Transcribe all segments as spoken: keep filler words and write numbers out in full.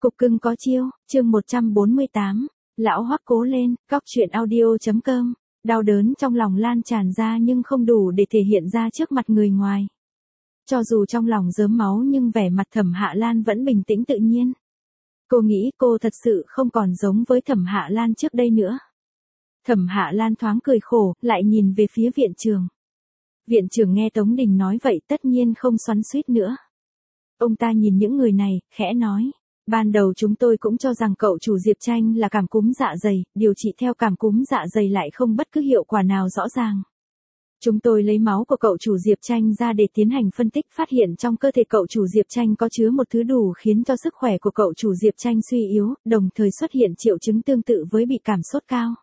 Cục cưng có chiêu, chương một trăm bốn mươi tám, lão Hoắc cố lên, cóc truyện audio.com, đau đớn trong lòng lan tràn ra nhưng không đủ để thể hiện ra trước mặt người ngoài. Cho dù trong lòng rớm máu nhưng vẻ mặt Thẩm Hạ Lan vẫn bình tĩnh tự nhiên. Cô nghĩ cô thật sự không còn giống với Thẩm Hạ Lan trước đây nữa. Thẩm Hạ Lan thoáng cười khổ, lại nhìn về phía viện trưởng. Viện trưởng nghe Tống Đình nói vậy tất nhiên không xoắn xuýt nữa. Ông ta nhìn những người này, khẽ nói. Ban đầu chúng tôi cũng cho rằng cậu chủ Diệp Tranh là cảm cúm dạ dày, điều trị theo cảm cúm dạ dày lại không bất cứ hiệu quả nào rõ ràng. Chúng tôi lấy máu của cậu chủ Diệp Tranh ra để tiến hành phân tích, phát hiện trong cơ thể cậu chủ Diệp Tranh có chứa một thứ đủ khiến cho sức khỏe của cậu chủ Diệp Tranh suy yếu, đồng thời xuất hiện triệu chứng tương tự với bị cảm sốt cao.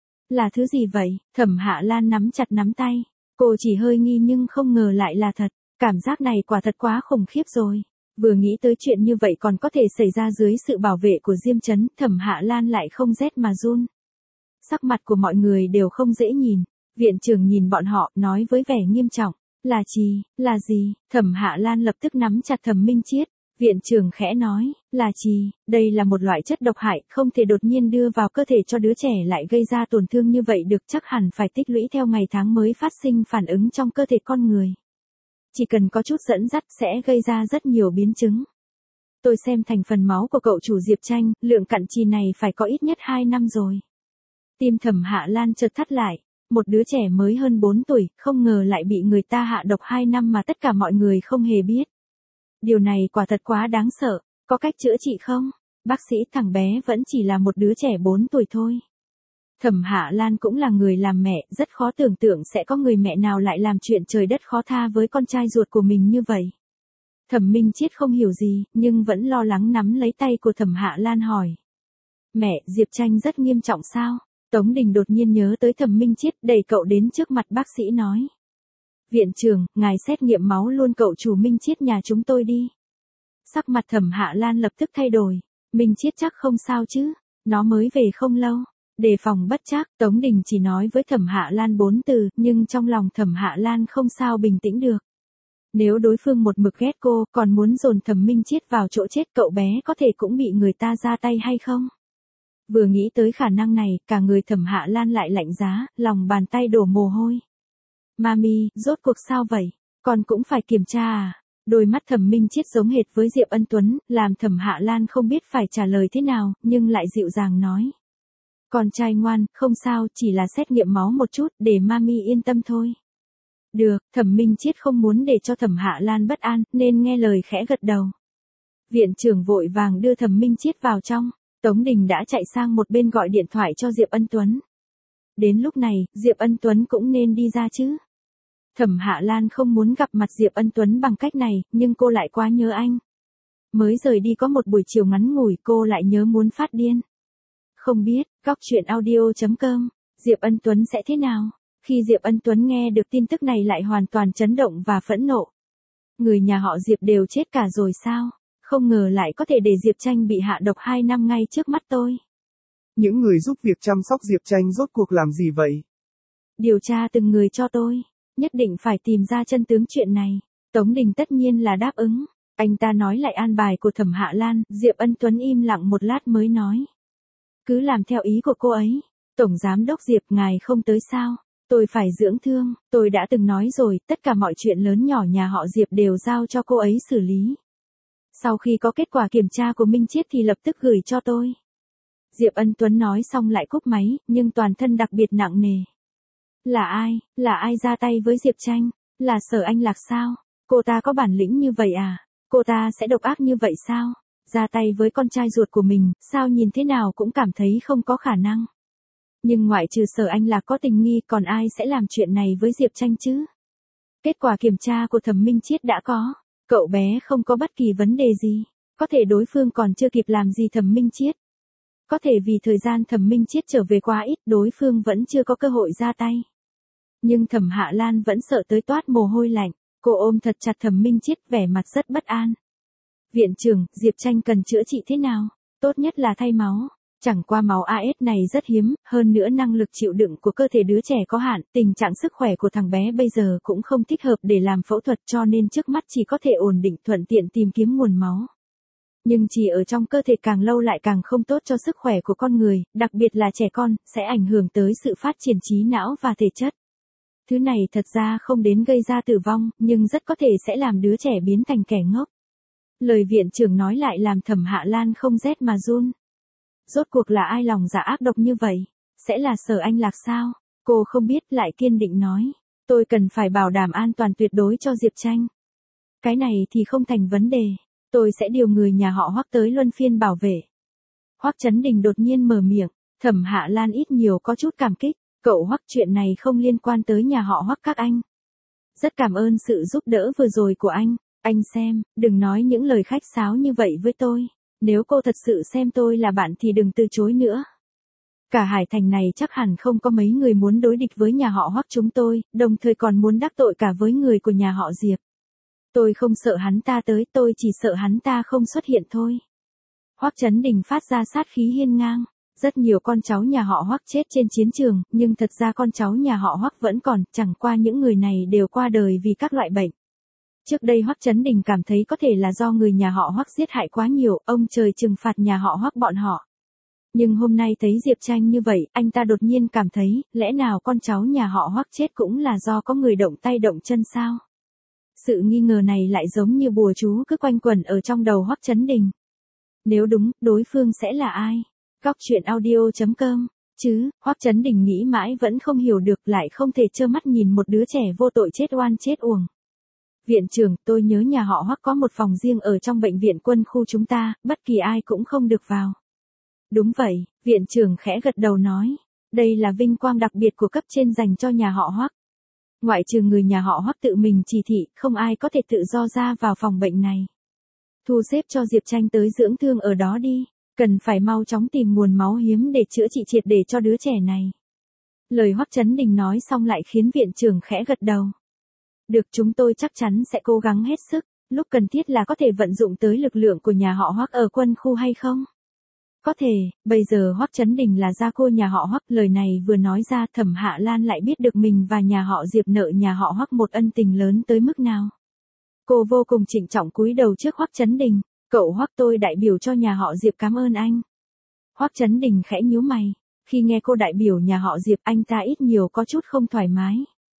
Là thứ gì vậy? Thẩm Hạ Lan nắm chặt nắm tay. Cô chỉ hơi nghi nhưng không ngờ lại là thật. Cảm giác này quả thật quá khủng khiếp rồi. Vừa nghĩ tới chuyện như vậy còn có thể xảy ra dưới sự bảo vệ của Diêm Chấn, Thẩm Hạ Lan lại không rét mà run. Sắc mặt của mọi người đều không dễ nhìn. Viện trưởng nhìn bọn họ, nói với vẻ nghiêm trọng. Là gì, là gì? Thẩm Hạ Lan lập tức nắm chặt Thẩm Minh Chiết. Viện trưởng khẽ nói, là gì? Đây là một loại chất độc hại, không thể đột nhiên đưa vào cơ thể cho đứa trẻ lại gây ra tổn thương như vậy được, chắc hẳn phải tích lũy theo ngày tháng mới phát sinh phản ứng trong cơ thể con người. Chỉ cần có chút dẫn dắt sẽ gây ra rất nhiều biến chứng. Tôi xem thành phần máu của cậu chủ Diệp Tranh, lượng cặn chì này phải có ít nhất hai năm rồi. Tim Thẩm Hạ Lan chợt thắt lại. Một đứa trẻ mới hơn bốn tuổi, không ngờ lại bị người ta hạ độc hai năm mà tất cả mọi người không hề biết. Điều này quả thật quá đáng sợ, có cách chữa trị không? Bác sĩ, thằng bé vẫn chỉ là một đứa trẻ bốn tuổi thôi. Thẩm Hạ Lan cũng là người làm mẹ, rất khó tưởng tượng sẽ có người mẹ nào lại làm chuyện trời đất khó tha với con trai ruột của mình như vậy. Thẩm Minh Chiết không hiểu gì, nhưng vẫn lo lắng nắm lấy tay của Thẩm Hạ Lan hỏi. Mẹ, Diệp Tranh rất nghiêm trọng sao? Tống Đình đột nhiên nhớ tới Thẩm Minh Chiết, đẩy cậu đến trước mặt bác sĩ nói. Viện trưởng, ngài xét nghiệm máu luôn cậu chủ Minh Chiết nhà chúng tôi đi. Sắc mặt Thẩm Hạ Lan lập tức thay đổi. Minh Chiết chắc không sao chứ, nó mới về không lâu. Đề phòng bất trắc, Tống Đình chỉ nói với Thẩm Hạ Lan bốn từ, nhưng trong lòng Thẩm Hạ Lan không sao bình tĩnh được. Nếu đối phương một mực ghét cô, còn muốn dồn Thẩm Minh Chiết vào chỗ chết, cậu bé có thể cũng bị người ta ra tay hay không? Vừa nghĩ tới khả năng này, cả người Thẩm Hạ Lan lại lạnh giá, lòng bàn tay đổ mồ hôi. Mami, rốt cuộc sao vậy? Con cũng phải kiểm tra à? Đôi mắt Thẩm Minh Chiết giống hệt với Diệp Ân Tuấn, làm Thẩm Hạ Lan không biết phải trả lời thế nào, nhưng lại dịu dàng nói. Con trai ngoan, không sao, chỉ là xét nghiệm máu một chút, để mami yên tâm thôi. Được, Thẩm Minh Chiết không muốn để cho Thẩm Hạ Lan bất an, nên nghe lời khẽ gật đầu. Viện trưởng vội vàng đưa Thẩm Minh Chiết vào trong. Tống Đình đã chạy sang một bên gọi điện thoại cho Diệp Ân Tuấn. Đến lúc này, Diệp Ân Tuấn cũng nên đi ra chứ. Thẩm Hạ Lan không muốn gặp mặt Diệp Ân Tuấn bằng cách này, nhưng cô lại quá nhớ anh. Mới rời đi có một buổi chiều ngắn ngủi, cô lại nhớ muốn phát điên. Không biết, cóc truyện audio.com, Diệp Ân Tuấn sẽ thế nào? Khi Diệp Ân Tuấn nghe được tin tức này lại hoàn toàn chấn động và phẫn nộ. Người nhà họ Diệp đều chết cả rồi sao? Không ngờ lại có thể để Diệp Tranh bị hạ độc hai năm ngay trước mắt tôi. Những người giúp việc chăm sóc Diệp Tranh rốt cuộc làm gì vậy? Điều tra từng người cho tôi. Nhất định phải tìm ra chân tướng chuyện này. Tống Đình tất nhiên là đáp ứng. Anh ta nói lại an bài của Thẩm Hạ Lan. Diệp Ân Tuấn im lặng một lát mới nói. Cứ làm theo ý của cô ấy. Tổng giám đốc Diệp, ngài không tới sao? Tôi phải dưỡng thương. Tôi đã từng nói rồi, tất cả mọi chuyện lớn nhỏ nhà họ Diệp đều giao cho cô ấy xử lý. Sau khi có kết quả kiểm tra của Minh Chiết thì lập tức gửi cho tôi. Diệp Ân Tuấn nói xong lại cúp máy, nhưng toàn thân đặc biệt nặng nề. Là ai, là ai ra tay với Diệp Tranh? Là Sở Anh Lạc sao? Cô ta có bản lĩnh như vậy à? Cô ta sẽ độc ác như vậy sao? Ra tay với con trai ruột của mình, sao nhìn thế nào cũng cảm thấy không có khả năng. Nhưng ngoại trừ Sở Anh Lạc có tình nghi, còn ai sẽ làm chuyện này với Diệp Tranh chứ? Kết quả kiểm tra của Thẩm Minh Chiết đã có. Cậu bé không có bất kỳ vấn đề gì. Có thể đối phương còn chưa kịp làm gì Thẩm Minh Chiết. Có thể vì thời gian Thẩm Minh Chiết trở về quá ít, đối phương vẫn chưa có cơ hội ra tay. Nhưng Thẩm Hạ Lan vẫn sợ tới toát mồ hôi lạnh. Cô ôm thật chặt Thẩm Minh Chiết, vẻ mặt rất bất an. Viện trưởng, Diệp Tranh cần chữa trị thế nào? Tốt nhất là thay máu. Chẳng qua máu a ét này rất hiếm, hơn nữa năng lực chịu đựng của cơ thể đứa trẻ có hạn, tình trạng sức khỏe của thằng bé bây giờ cũng không thích hợp để làm phẫu thuật, cho nên trước mắt chỉ có thể ổn định thuận tiện tìm kiếm nguồn máu. Nhưng chỉ ở trong cơ thể càng lâu lại càng không tốt cho sức khỏe của con người, đặc biệt là trẻ con, sẽ ảnh hưởng tới sự phát triển trí não và thể chất. Thứ này thật ra không đến gây ra tử vong, nhưng rất có thể sẽ làm đứa trẻ biến thành kẻ ngốc. Lời viện trưởng nói lại làm Thẩm Hạ Lan không rét mà run. Rốt cuộc là ai lòng dạ ác độc như vậy? Sẽ là Sở Anh Lạc sao? Cô không biết, lại kiên định nói. Tôi cần phải bảo đảm an toàn tuyệt đối cho Diệp Tranh. Cái này thì không thành vấn đề. Tôi sẽ điều người nhà họ Hoắc tới luân phiên bảo vệ. Hoắc Chấn Đình đột nhiên mở miệng. Thẩm Hạ Lan ít nhiều có chút cảm kích. Cậu Hoắc, chuyện này không liên quan tới nhà họ Hoắc các anh. Rất cảm ơn sự giúp đỡ vừa rồi của anh. Anh xem, đừng nói những lời khách sáo như vậy với tôi. Nếu cô thật sự xem tôi là bạn thì đừng từ chối nữa. Cả Hải Thành này chắc hẳn không có mấy người muốn đối địch với nhà họ Hoắc chúng tôi, đồng thời còn muốn đắc tội cả với người của nhà họ Diệp. Tôi không sợ hắn ta tới, tôi chỉ sợ hắn ta không xuất hiện thôi. Hoắc Chấn Đình phát ra sát khí hiên ngang. Rất nhiều con cháu nhà họ Hoắc chết trên chiến trường, nhưng thật ra con cháu nhà họ Hoắc vẫn còn, chẳng qua những người này đều qua đời vì các loại bệnh. Trước đây Hoắc Chấn Đình cảm thấy có thể là do người nhà họ Hoắc giết hại quá nhiều, ông trời trừng phạt nhà họ Hoắc bọn họ. Nhưng hôm nay thấy Diệp Tranh như vậy, anh ta đột nhiên cảm thấy, lẽ nào con cháu nhà họ Hoắc chết cũng là do có người động tay động chân sao? Sự nghi ngờ này lại giống như bùa chú cứ quanh quẩn ở trong đầu Hoắc Chấn Đình. Nếu đúng, đối phương sẽ là ai? Góc truyện audio chấm com, chứ, Hoắc Chấn Đình nghĩ mãi vẫn không hiểu được, lại không thể trơ mắt nhìn một đứa trẻ vô tội chết oan chết uổng. Viện trưởng, tôi nhớ nhà họ Hoắc có một phòng riêng ở trong bệnh viện quân khu chúng ta, bất kỳ ai cũng không được vào. Đúng vậy, viện trưởng khẽ gật đầu nói, đây là vinh quang đặc biệt của cấp trên dành cho nhà họ Hoắc. Ngoại trừ người nhà họ Hoắc tự mình chỉ thị, không ai có thể tự do ra vào phòng bệnh này. Thu xếp cho Diệp Tranh tới dưỡng thương ở đó đi. Cần phải mau chóng tìm nguồn máu hiếm để chữa trị triệt để cho đứa trẻ này. Lời Hoắc Chấn Đình nói xong lại khiến viện trưởng khẽ gật đầu. Được, chúng tôi chắc chắn sẽ cố gắng hết sức, lúc cần thiết là có thể vận dụng tới lực lượng của nhà họ Hoắc ở quân khu hay không? Có thể, bây giờ Hoắc Chấn Đình là gia cô nhà họ Hoắc, lời này vừa nói ra Thẩm Hạ Lan lại biết được mình và nhà họ Diệp nợ nhà họ Hoắc một ân tình lớn tới mức nào. Cô vô cùng trịnh trọng cúi đầu trước Hoắc Chấn Đình. Cậu Hoắc, tôi đại biểu cho nhà họ Diệp cảm ơn anh. Hoắc Chấn Đình khẽ nhíu mày, khi nghe cô đại biểu nhà họ Diệp anh ta ít nhiều có chút không thoải mái.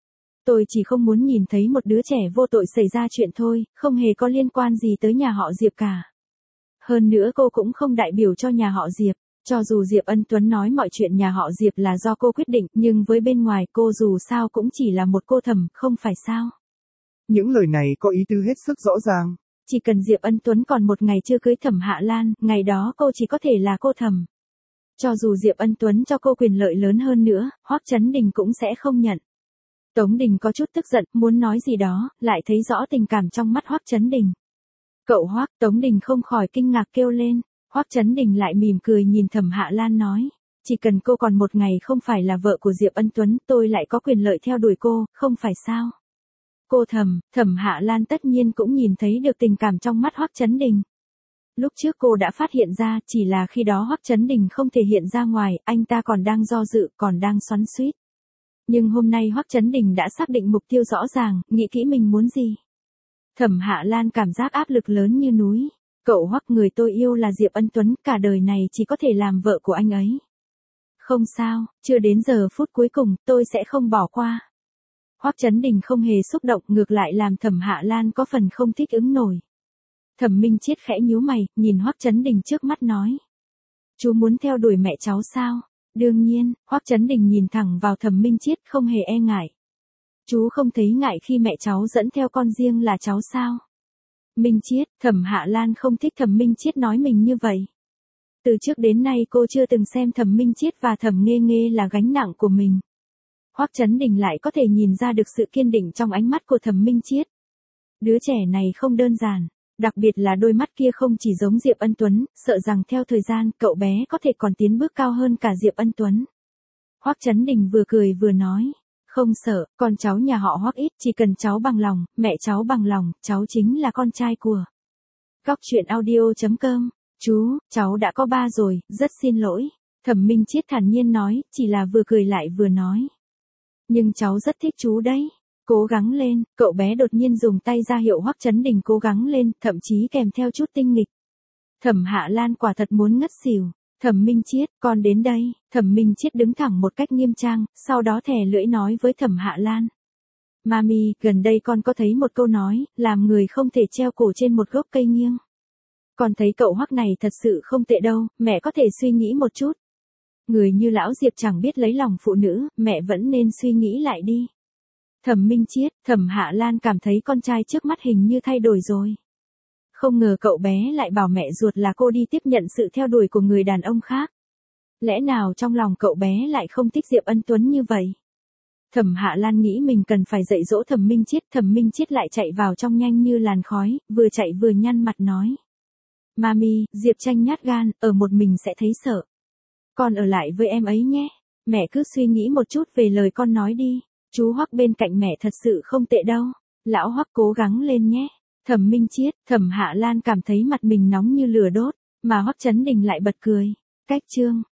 Tôi chỉ không muốn nhìn thấy một đứa trẻ vô tội xảy ra chuyện thôi, không hề có liên quan gì tới nhà họ Diệp cả. Hơn nữa cô cũng không đại biểu cho nhà họ Diệp, cho dù Diệp Ân Tuấn nói mọi chuyện nhà họ Diệp là do cô quyết định, nhưng với bên ngoài cô dù sao cũng chỉ là một cô thẩm, không phải sao? Những lời này có ý tứ hết sức rõ ràng. Chỉ cần Diệp Ân Tuấn còn một ngày chưa cưới Thẩm Hạ Lan, ngày đó cô chỉ có thể là cô thẩm. Cho dù Diệp Ân Tuấn cho cô quyền lợi lớn hơn nữa, Hoắc Chấn Đình cũng sẽ không nhận. Tống Đình có chút tức giận, muốn nói gì đó, lại thấy rõ tình cảm trong mắt Hoắc Chấn Đình. Cậu Hoắc, Tống Đình không khỏi kinh ngạc kêu lên. Hoắc Chấn Đình lại mỉm cười nhìn Thẩm Hạ Lan nói, chỉ cần cô còn một ngày không phải là vợ của Diệp Ân Tuấn, tôi lại có quyền lợi theo đuổi cô, không phải sao? Cô thầm, Thẩm Hạ Lan tất nhiên cũng nhìn thấy được tình cảm trong mắt Hoắc Chấn Đình. Lúc trước cô đã phát hiện ra, chỉ là khi đó Hoắc Chấn Đình không thể hiện ra ngoài, anh ta còn đang do dự, còn đang xoắn xuýt. Nhưng hôm nay Hoắc Chấn Đình đã xác định mục tiêu rõ ràng, nghĩ kỹ mình muốn gì. Thẩm Hạ Lan cảm giác áp lực lớn như núi. Cậu Hoắc, người tôi yêu là Diệp Ân Tuấn, cả đời này chỉ có thể làm vợ của anh ấy. Không sao, chưa đến giờ phút cuối cùng, tôi sẽ không bỏ qua. Hoắc Chấn Đình không hề xúc động, ngược lại làm Thẩm Hạ Lan có phần không thích ứng nổi. Thẩm Minh Chiết khẽ nhíu mày, nhìn Hoắc Chấn Đình trước mắt nói. Chú muốn theo đuổi mẹ cháu sao? Đương nhiên, Hoắc Chấn Đình nhìn thẳng vào Thẩm Minh Chiết không hề e ngại. Chú không thấy ngại khi mẹ cháu dẫn theo con riêng là cháu sao? Minh Chiết, Thẩm Hạ Lan không thích Thẩm Minh Chiết nói mình như vậy. Từ trước đến nay cô chưa từng xem Thẩm Minh Chiết và Thẩm Nghê Nghê là gánh nặng của mình. Hoắc Chấn Đình lại có thể nhìn ra được sự kiên định trong ánh mắt của Thẩm Minh Chiết. Đứa trẻ này không đơn giản, đặc biệt là đôi mắt kia không chỉ giống Diệp Ân Tuấn, sợ rằng theo thời gian cậu bé có thể còn tiến bước cao hơn cả Diệp Ân Tuấn. Hoắc Chấn Đình vừa cười vừa nói, không sợ, con cháu nhà họ Hoắc ít, chỉ cần cháu bằng lòng, mẹ cháu bằng lòng, cháu chính là con trai của. Góc truyện audio chấm com, chú, cháu đã có ba rồi, rất xin lỗi. Thẩm Minh Chiết thản nhiên nói, chỉ là vừa cười lại vừa nói. Nhưng cháu rất thích chú đấy. Cố gắng lên, cậu bé đột nhiên dùng tay ra hiệu Hoắc Chấn Đình cố gắng lên, thậm chí kèm theo chút tinh nghịch. Thẩm Hạ Lan quả thật muốn ngất xỉu. Thẩm Minh Chiết, con đến đây. Thẩm Minh Chiết đứng thẳng một cách nghiêm trang, sau đó thè lưỡi nói với Thẩm Hạ Lan. Mami, gần đây con có thấy một câu nói, làm người không thể treo cổ trên một gốc cây nghiêng. Con thấy cậu Hoắc này thật sự không tệ đâu, mẹ có thể suy nghĩ một chút. Người như lão Diệp chẳng biết lấy lòng phụ nữ, mẹ vẫn nên suy nghĩ lại đi. Thẩm Minh Chiết, Thẩm Hạ Lan cảm thấy con trai trước mắt hình như thay đổi rồi. Không ngờ cậu bé lại bảo mẹ ruột là cô đi tiếp nhận sự theo đuổi của người đàn ông khác. Lẽ nào trong lòng cậu bé lại không thích Diệp Ân Tuấn như vậy? Thẩm Hạ Lan nghĩ mình cần phải dạy dỗ Thẩm Minh Chiết, Thẩm Minh Chiết lại chạy vào trong nhanh như làn khói, vừa chạy vừa nhăn mặt nói. Mami, Diệp Tranh nhát gan, ở một mình sẽ thấy sợ. Con ở lại với em ấy nhé. Mẹ cứ suy nghĩ một chút về lời con nói đi. Chú Hoắc bên cạnh mẹ thật sự không tệ đâu. Lão Hoắc cố gắng lên nhé. Thẩm Minh Chiết, Thẩm Hạ Lan cảm thấy mặt mình nóng như lửa đốt, mà Hoắc Chấn Đình lại bật cười. Cách chương